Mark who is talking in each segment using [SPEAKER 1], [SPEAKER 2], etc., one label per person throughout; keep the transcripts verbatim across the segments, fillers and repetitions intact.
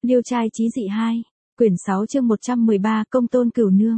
[SPEAKER 1] Liêu trai chí dị hai, quyển sáu chương một trăm mười ba Công tôn Cửu Nương.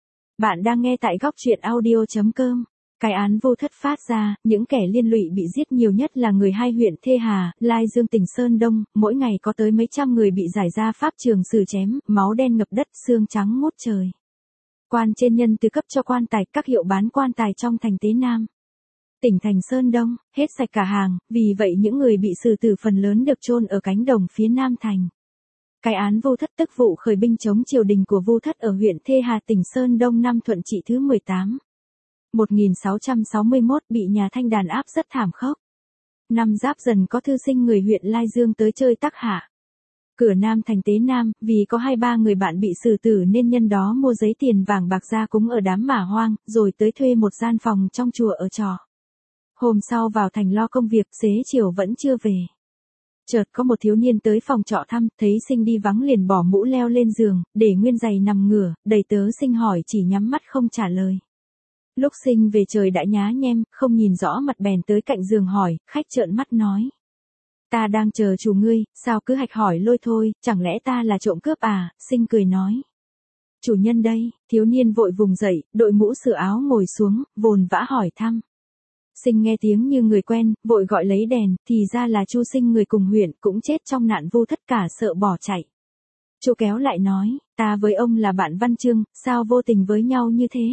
[SPEAKER 1] Bạn đang nghe tại góc truyện audio.com. Cái án vô thất phát ra, những kẻ liên lụy bị giết nhiều nhất là người hai huyện Thê Hà, Lai Dương tỉnh Sơn Đông, mỗi ngày có tới mấy trăm người bị giải ra pháp trường xử chém, máu đen ngập đất, xương trắng ngút trời. Quan trên nhân từ cấp cho quan tài, các hiệu bán quan tài trong thành Tế Nam, tỉnh thành Sơn Đông, hết sạch cả hàng, vì vậy những người bị xử tử phần lớn được chôn ở cánh đồng phía Nam thành. Cái án vô thất tức vụ khởi binh chống triều đình của Vu Thất ở huyện Thê Hà tỉnh Sơn Đông năm Thuận Trị thứ mười tám. một nghìn sáu trăm sáu mươi mốt bị nhà Thanh đàn áp rất thảm khốc. Năm Giáp Dần có thư sinh người huyện Lai Dương tới chơi Tắc Hạ. Cửa Nam thành Tế Nam, vì có hai ba người bạn bị xử tử nên nhân đó mua giấy tiền vàng bạc ra cúng ở đám mả hoang, rồi tới thuê một gian phòng trong chùa ở trọ. Hôm sau vào thành lo công việc, xế chiều vẫn chưa về. Chợt có một thiếu niên tới phòng trọ thăm, thấy Sinh đi vắng liền bỏ mũ leo lên giường, để nguyên giày nằm ngửa, đầy tớ Sinh hỏi chỉ nhắm mắt không trả lời. Lúc Sinh về trời đã nhá nhem, không nhìn rõ mặt bèn tới cạnh giường hỏi, khách trợn mắt nói. Ta đang chờ chủ ngươi, sao cứ hạch hỏi lôi thôi, chẳng lẽ ta là trộm cướp à, Sinh cười nói. Chủ nhân đây, thiếu niên vội vùng dậy, đội mũ sửa áo ngồi xuống, vồn vã hỏi thăm. Sinh nghe tiếng như người quen, vội gọi lấy đèn, thì ra là Chu Sinh người cùng huyện cũng chết trong nạn Vu Thất cả sợ bỏ chạy. Chu kéo lại nói, ta với ông là bạn văn chương, sao vô tình với nhau như thế?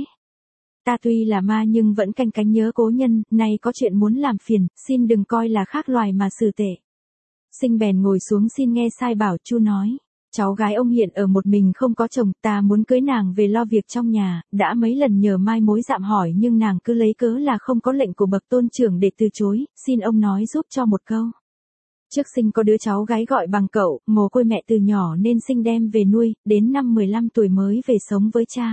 [SPEAKER 1] Ta tuy là ma nhưng vẫn canh cánh nhớ cố nhân, nay có chuyện muốn làm phiền, xin đừng coi là khác loài mà xử tệ. Sinh bèn ngồi xuống xin nghe sai bảo. Chu nói, cháu gái ông hiện ở một mình không có chồng, ta muốn cưới nàng về lo việc trong nhà, đã mấy lần nhờ mai mối dạm hỏi nhưng nàng cứ lấy cớ là không có lệnh của bậc tôn trưởng để từ chối, xin ông nói giúp cho một câu. Trước Sinh có đứa cháu gái gọi bằng cậu, mồ côi mẹ từ nhỏ nên Sinh đem về nuôi, đến năm mười lăm tuổi mới về sống với cha.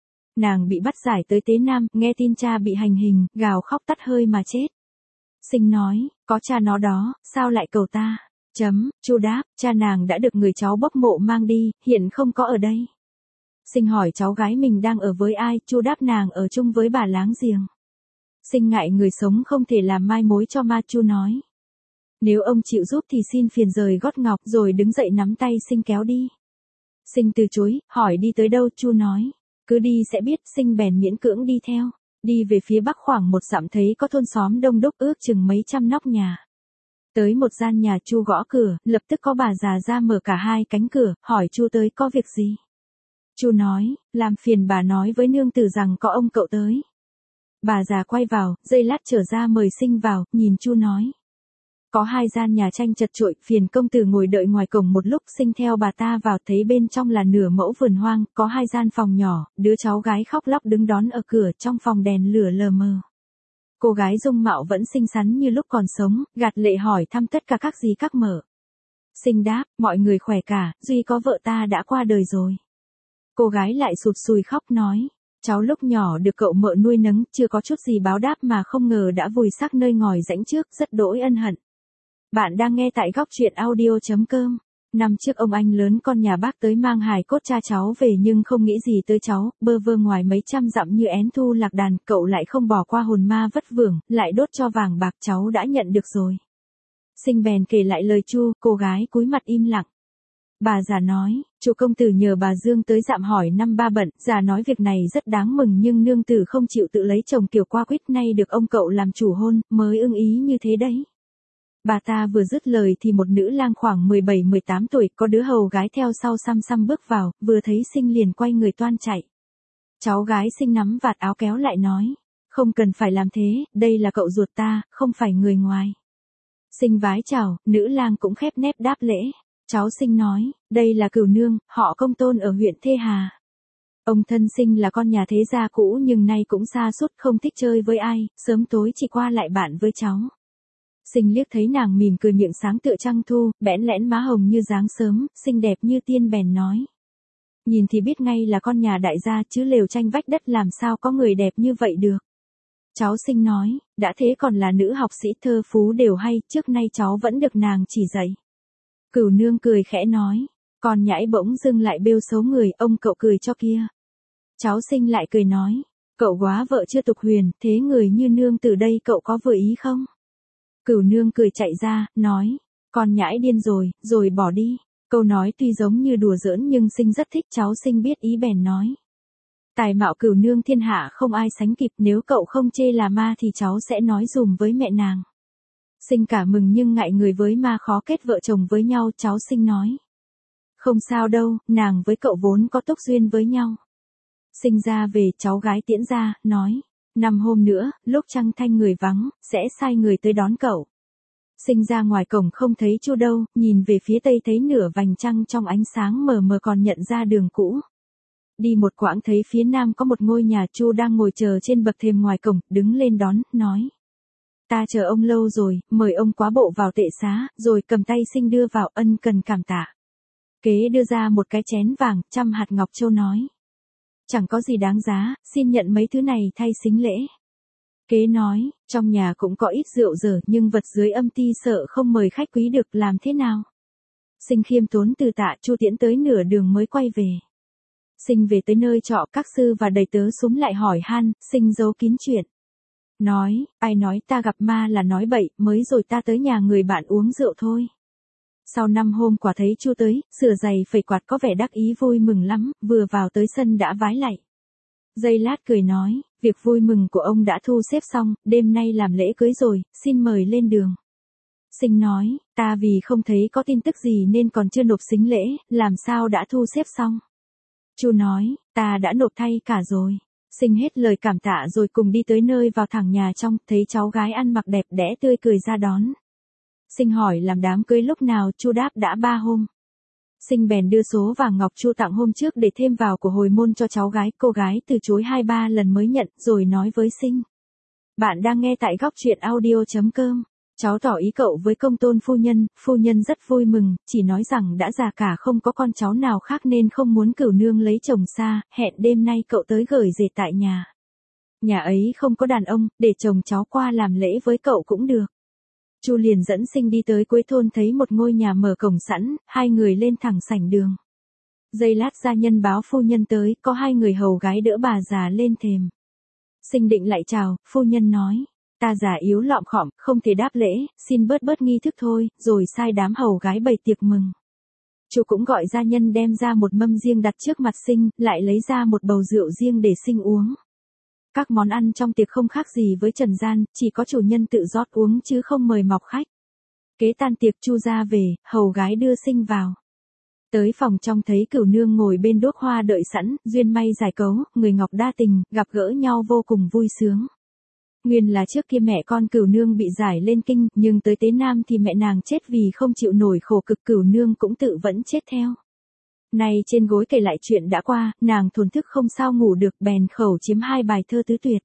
[SPEAKER 1] Nàng bị bắt giải tới Tế Nam, nghe tin cha bị hành hình, gào khóc tắt hơi mà chết. Sinh nói, có cha nó đó, sao lại cầu ta? Chấm, Chu đáp, cha nàng đã được người cháu bốc mộ mang đi, hiện không có ở đây. Sinh hỏi cháu gái mình đang ở với ai, Chu đáp nàng ở chung với bà láng giềng. Sinh ngại người sống không thể làm mai mối cho ma. Chu nói. Nếu ông chịu giúp thì xin phiền rời gót ngọc, rồi đứng dậy nắm tay Sinh kéo đi. Sinh từ chối, hỏi đi tới đâu. Chu nói, cứ đi sẽ biết. Sinh bèn miễn cưỡng đi theo. Đi về phía bắc khoảng một dặm thấy có thôn xóm đông đúc ước chừng mấy trăm nóc nhà. Tới một gian nhà Chu gõ cửa, lập tức có bà già ra mở cả hai cánh cửa, hỏi Chu tới có việc gì. Chu nói, làm phiền bà nói với nương tử rằng có ông cậu tới. Bà già quay vào, giây lát trở ra mời Sinh vào, nhìn Chu nói. Có hai gian nhà tranh chật chội, phiền công tử ngồi đợi ngoài cổng một lúc. Sinh theo bà ta vào thấy bên trong là nửa mẫu vườn hoang, có hai gian phòng nhỏ, đứa cháu gái khóc lóc đứng đón ở cửa, trong phòng đèn lửa lờ mờ. Cô gái dung mạo vẫn xinh xắn như lúc còn sống, gạt lệ hỏi thăm tất cả các gì các mở. Sinh đáp, mọi người khỏe cả, duy có vợ ta đã qua đời rồi. Cô gái lại sụt sùi khóc nói, cháu lúc nhỏ được cậu mợ nuôi nấng, chưa có chút gì báo đáp mà không ngờ đã vùi xác nơi ngòi rãnh trước, rất đỗi ân hận. Bạn đang nghe tại góc truyện audio.com. Năm trước ông anh lớn con nhà bác tới mang hài cốt cha cháu về nhưng không nghĩ gì tới cháu, bơ vơ ngoài mấy trăm dặm như én thu lạc đàn, cậu lại không bỏ qua hồn ma vất vưởng, lại đốt cho vàng bạc, cháu đã nhận được rồi. Sinh bèn kể lại lời Chu, cô gái cúi mặt im lặng. Bà già nói, Chu công tử nhờ bà Dương tới dạm hỏi năm ba bận, già nói việc này rất đáng mừng nhưng nương tử không chịu tự lấy chồng kiểu qua quýt, nay được ông cậu làm chủ hôn, mới ưng ý như thế đấy. Bà ta vừa dứt lời thì một nữ lang khoảng mười bảy mười tám tuổi, có đứa hầu gái theo sau xăm xăm bước vào, vừa thấy Sinh liền quay người toan chạy. Cháu gái Sinh nắm vạt áo kéo lại nói, không cần phải làm thế, đây là cậu ruột ta, không phải người ngoài. Sinh vái chào, nữ lang cũng khép nép đáp lễ. Cháu Sinh nói, đây là Cửu Nương, họ Công tôn ở huyện Thê Hà. Ông thân Sinh là con nhà thế gia cũ nhưng nay cũng sa sút không thích chơi với ai, sớm tối chỉ qua lại bạn với cháu. Sinh liếc thấy nàng mỉm cười miệng sáng tựa trăng thu, bẽn lẽn má hồng như dáng sớm, xinh đẹp như tiên bèn nói. Nhìn thì biết ngay là con nhà đại gia chứ lều tranh vách đất làm sao có người đẹp như vậy được. Cháu Sinh nói, đã thế còn là nữ học sĩ thơ phú đều hay, trước nay cháu vẫn được nàng chỉ dạy. Cửu Nương cười khẽ nói, con nhãi bỗng dưng lại bêu xấu người, ông cậu cười cho kia. Cháu Sinh lại cười nói, cậu góa vợ chưa tục huyền, thế người như nương từ đây cậu có vừa ý không? Cửu Nương cười chạy ra, nói, con nhãi điên rồi, rồi bỏ đi. Câu nói tuy giống như đùa giỡn nhưng Sinh rất thích, cháu Sinh biết ý bèn nói. Tài mạo cửu nương thiên hạ không ai sánh kịp, nếu cậu không chê là ma thì cháu sẽ nói dùm với mẹ nàng. Sinh cả mừng nhưng ngại người với ma khó kết vợ chồng với nhau, cháu Sinh nói. Không sao đâu, nàng với cậu vốn có túc duyên với nhau. Sinh ra về, cháu gái tiễn ra, nói. Năm hôm nữa, lúc trăng thanh người vắng, sẽ sai người tới đón cậu. Sinh ra ngoài cổng không thấy Chu đâu, nhìn về phía tây thấy nửa vành trăng trong ánh sáng mờ mờ còn nhận ra đường cũ. Đi một quãng thấy phía nam có một ngôi nhà, Chu đang ngồi chờ trên bậc thềm ngoài cổng, đứng lên đón, nói. Ta chờ ông lâu rồi, mời ông quá bộ vào tệ xá, rồi cầm tay Sinh đưa vào, ân cần cảm tạ. Kế đưa ra một cái chén vàng, trăm hạt ngọc châu nói. Chẳng có gì đáng giá, xin nhận mấy thứ này thay xính lễ. Kế nói, trong nhà cũng có ít rượu dở nhưng vật dưới âm ti sợ không mời khách quý được, làm thế nào? Sinh khiêm tốn từ tạ, Chu tiễn tới nửa đường mới quay về. Sinh về tới nơi trọ, các sư và đầy tớ súng lại hỏi han, Sinh giấu kín chuyện. Nói, ai nói ta gặp ma là nói bậy, mới rồi ta tới nhà người bạn uống rượu thôi. Sau năm hôm quả thấy Chu tới, sửa giày phẩy quạt có vẻ đắc ý vui mừng lắm, vừa vào tới sân đã vái lạy. Giây lát cười nói, việc vui mừng của ông đã thu xếp xong, đêm nay làm lễ cưới rồi, xin mời lên đường. Sinh nói, ta vì không thấy có tin tức gì nên còn chưa nộp sính lễ, làm sao đã thu xếp xong. Chu nói, ta đã nộp thay cả rồi. Sinh hết lời cảm tạ rồi cùng đi tới nơi vào thẳng nhà trong, thấy cháu gái ăn mặc đẹp đẽ tươi cười ra đón. Sinh hỏi làm đám cưới lúc nào, Chu đáp đã ba hôm. Sinh bèn đưa số vàng ngọc Chu tặng hôm trước để thêm vào của hồi môn cho cháu gái, cô gái từ chối hai ba lần mới nhận, rồi nói với Sinh. Bạn đang nghe tại góc truyện audio chấm com. Cháu tỏ ý cậu với công tôn phu nhân, phu nhân rất vui mừng, chỉ nói rằng đã già cả không có con cháu nào khác nên không muốn cửu nương lấy chồng xa, hẹn đêm nay cậu tới gửi dệt tại nhà. Nhà ấy không có đàn ông, để chồng cháu qua làm lễ với cậu cũng được. Chu liền dẫn Sinh đi tới cuối thôn thấy một ngôi nhà mở cổng sẵn, hai người lên thẳng sảnh đường. Giây lát gia nhân báo phu nhân tới, có hai người hầu gái đỡ bà già lên thềm. Sinh định lại chào, phu nhân nói. Ta già yếu lọm khọm, không thể đáp lễ, xin bớt bớt nghi thức thôi, rồi sai đám hầu gái bày tiệc mừng. Chu cũng gọi gia nhân đem ra một mâm riêng đặt trước mặt Sinh, lại lấy ra một bầu rượu riêng để Sinh uống. Các món ăn trong tiệc không khác gì với trần gian, chỉ có chủ nhân tự rót uống chứ không mời mọc khách. Kế tan tiệc Chu ra về, hầu gái đưa Sinh vào. Tới phòng trong thấy cửu nương ngồi bên đốt hoa đợi sẵn, duyên may giải cấu, người ngọc đa tình, gặp gỡ nhau vô cùng vui sướng. Nguyên là trước kia mẹ con cửu nương bị giải lên kinh, nhưng tới Tế Nam thì mẹ nàng chết vì không chịu nổi khổ cực, cửu nương cũng tự vẫn chết theo. Nay trên gối kể lại chuyện đã qua, nàng thổn thức không sao ngủ được, bèn khẩu chiếm hai bài thơ tứ tuyệt.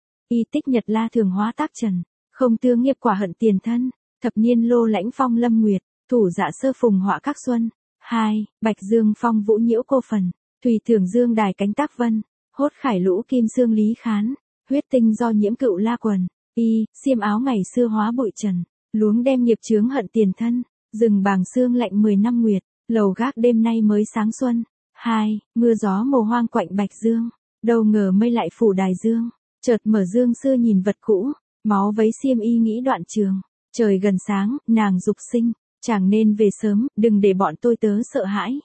[SPEAKER 1] Y tích nhật la thường hóa tác trần, không tương nghiệp quả hận tiền thân, thập niên lô lãnh phong lâm nguyệt, thủ dạ sơ phùng họa các xuân. Hai, bạch dương phong vũ nhiễu cô phần, thủy thường dương đài cánh tác vân, hốt khải lũ kim xương lý khán. Huyết tinh do nhiễm cựu la quần, y, xiêm áo ngày xưa hóa bụi trần, luống đem nghiệp chướng hận tiền thân, rừng bàng xương lạnh mười năm nguyệt, lầu gác đêm nay mới sáng xuân. Hai, mưa gió mồ hoang quạnh bạch dương, đâu ngờ mây lại phủ đài dương, chợt mở dương xưa nhìn vật cũ, máu vấy xiêm y nghĩ đoạn trường, trời gần sáng, nàng dục Sinh, chàng nên về sớm, đừng để bọn tôi tớ sợ hãi.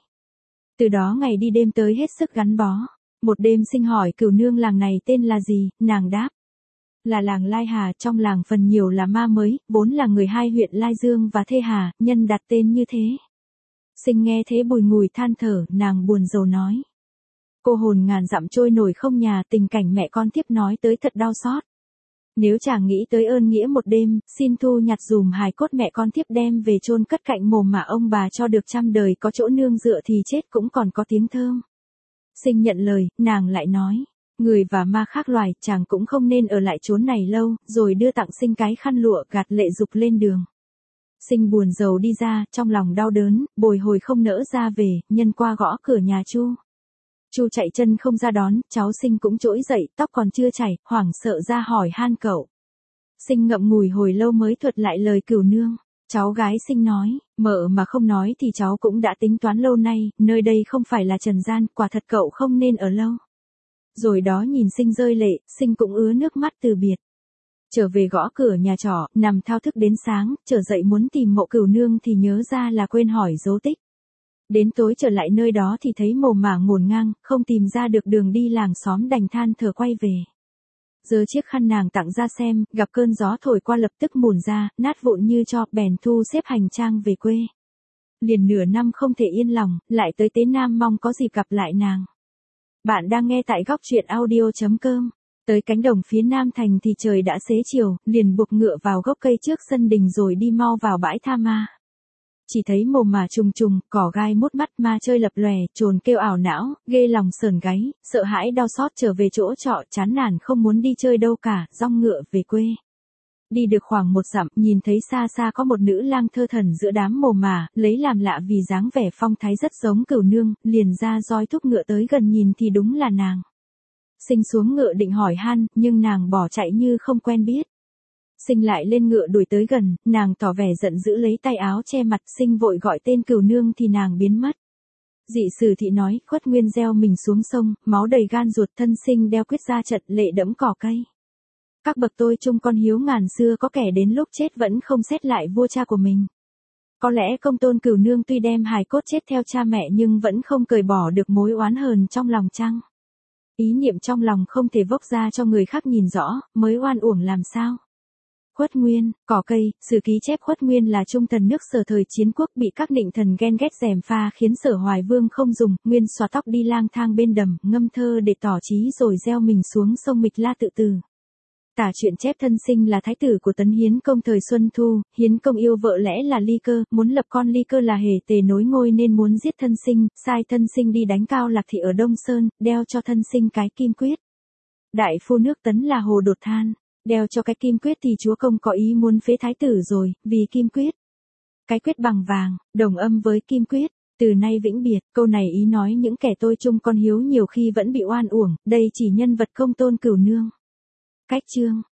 [SPEAKER 1] Từ đó ngày đi đêm tới hết sức gắn bó. Một đêm Sinh hỏi cửu nương làng này tên là gì, nàng đáp. Là làng Lai Hà, trong làng phần nhiều là ma mới, vốn là người hai huyện Lai Dương và Thê Hà, nhân đặt tên như thế. Sinh nghe thế bùi ngùi than thở, nàng buồn rầu nói. Cô hồn ngàn dặm trôi nổi không nhà, tình cảnh mẹ con tiếp nói tới thật đau xót. Nếu chàng nghĩ tới ơn nghĩa một đêm, xin thu nhặt dùm hài cốt mẹ con tiếp đem về chôn cất cạnh mồ mà ông bà cho được trăm đời, có chỗ nương dựa thì chết cũng còn có tiếng thơm. Sinh nhận lời, nàng lại nói, người và ma khác loài, chàng cũng không nên ở lại chốn này lâu, rồi đưa tặng Sinh cái khăn lụa gạt lệ dục lên đường. Sinh buồn rầu đi ra, trong lòng đau đớn, bồi hồi không nỡ ra về, nhân qua gõ cửa nhà Chu. Chu chạy chân không ra đón, cháu Sinh cũng trỗi dậy, tóc còn chưa chảy, hoảng sợ ra hỏi han cậu. Sinh ngậm ngùi hồi lâu mới thuật lại lời cửu nương. Cháu gái Sinh nói, mợ mà không nói thì cháu cũng đã tính toán lâu nay, nơi đây không phải là trần gian, quả thật cậu không nên ở lâu. Rồi đó nhìn Sinh rơi lệ, Sinh cũng ứa nước mắt từ biệt. Trở về gõ cửa nhà trọ, nằm thao thức đến sáng, trở dậy muốn tìm mộ cửu nương thì nhớ ra là quên hỏi dấu tích. Đến tối trở lại nơi đó thì thấy mồ mả ngổn ngang, không tìm ra được đường đi, làng xóm đành than thở quay về. Giơ chiếc khăn nàng tặng ra xem, gặp cơn gió thổi qua lập tức mủn ra, nát vụn như tro, bèn thu xếp hành trang về quê. Liền nửa năm không thể yên lòng, lại tới Tế Nam mong có dịp gặp lại nàng. Bạn đang nghe tại góc truyện audio chấm com. Tới cánh đồng phía Nam thành thì trời đã xế chiều, liền buộc ngựa vào gốc cây trước sân đình rồi đi mau vào bãi tha ma. Chỉ thấy mồm mà trùng trùng, cỏ gai mút mắt, ma chơi lập lòe, trồn kêu ảo não, ghê lòng sờn gáy, sợ hãi đau xót trở về chỗ trọ, chán nản không muốn đi chơi đâu cả, dong ngựa về quê. Đi được khoảng một dặm, nhìn thấy xa xa có một nữ lang thơ thẩn giữa đám mồm mà, lấy làm lạ vì dáng vẻ phong thái rất giống Cửu Nương, liền ra roi thúc ngựa tới gần nhìn thì đúng là nàng. Sinh xuống ngựa định hỏi han, nhưng nàng bỏ chạy như không quen biết. Sinh lại lên ngựa đuổi tới gần, nàng tỏ vẻ giận dữ lấy tay áo che mặt, Sinh vội gọi tên Cửu Nương thì nàng biến mất. Dị sử thị nói, Khuất Nguyên gieo mình xuống sông, máu đầy gan ruột, thân Sinh đeo quyết ra trận, lệ đẫm cỏ cây. Các bậc tôi chung con hiếu ngàn xưa, có kẻ đến lúc chết vẫn không xét lại vua cha của mình. Có lẽ công tôn Cửu Nương tuy đem hài cốt chết theo cha mẹ nhưng vẫn không cởi bỏ được mối oán hờn trong lòng chăng? Ý niệm trong lòng không thể vốc ra cho người khác nhìn rõ, mới oan uổng làm sao? Khuất Nguyên, cỏ cây, sử ký chép Khuất Nguyên là trung thần nước Sở thời chiến quốc, bị các nịnh thần ghen ghét gièm pha khiến Sở Hoài Vương không dùng, Nguyên xóa tóc đi lang thang bên đầm, ngâm thơ để tỏ chí rồi gieo mình xuống sông Mịch La tự tử. Tả chuyện chép thân Sinh là thái tử của Tấn Hiến Công thời Xuân Thu, Hiến Công yêu vợ lẽ là Ly Cơ, muốn lập con Ly Cơ là Hề Tề nối ngôi nên muốn giết thân Sinh, sai thân Sinh đi đánh Cao Lạc Thị ở Đông Sơn, đeo cho thân Sinh cái kim quyết. Đại phu nước Tấn là Hồ Đột than, đeo cho cái kim quyết thì chúa công có ý muốn phế thái tử rồi, vì kim quyết. Cái quyết bằng vàng, đồng âm với kim quyết, từ nay vĩnh biệt, câu này ý nói những kẻ tôi chung con hiếu nhiều khi vẫn bị oan uổng, đây chỉ nhân vật công tôn Cửu Nương. Cách chương,